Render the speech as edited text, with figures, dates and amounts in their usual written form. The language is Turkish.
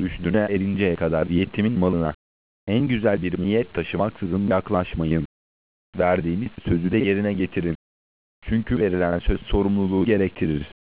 rüştüne erinceye kadar yetimin malına en güzel bir niyet taşımaksızın yaklaşmayın. Verdiğiniz sözü de yerine getirin. Çünkü verilen söz sorumluluğu gerektirir.